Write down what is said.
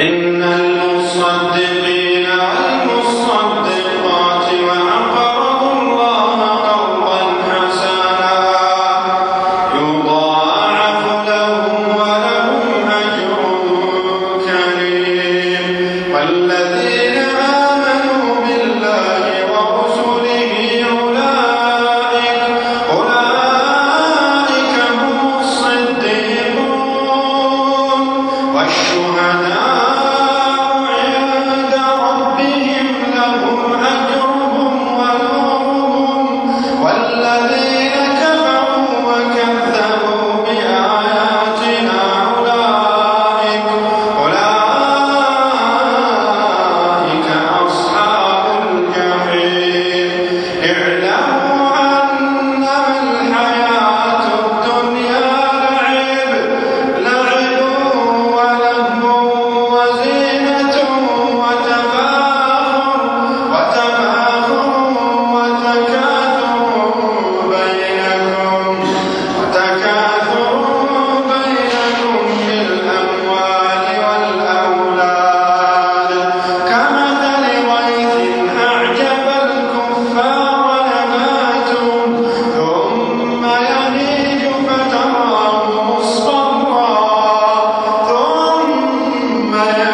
إن المصدقين والمصدقات وأقرضوا الله قرضا حسنا يضاعف لهم ولهم أجر كريم والذين آمنوا بالله ورسله أولئك هم الصديقون والشهداء عند ربهم لهم أجرهم ونورهم والذين كفروا وكذبوا بآياتنا أولئك أصحاب الجحيم اعلموا أنما الحياة الدنيا لعب ولهو وزينة وتفاخر وتكاثر بينكم في الأموال والأولاد كمثل غيث أعجب الكفار نباته ثم يهيج فتراه مصفرا ثم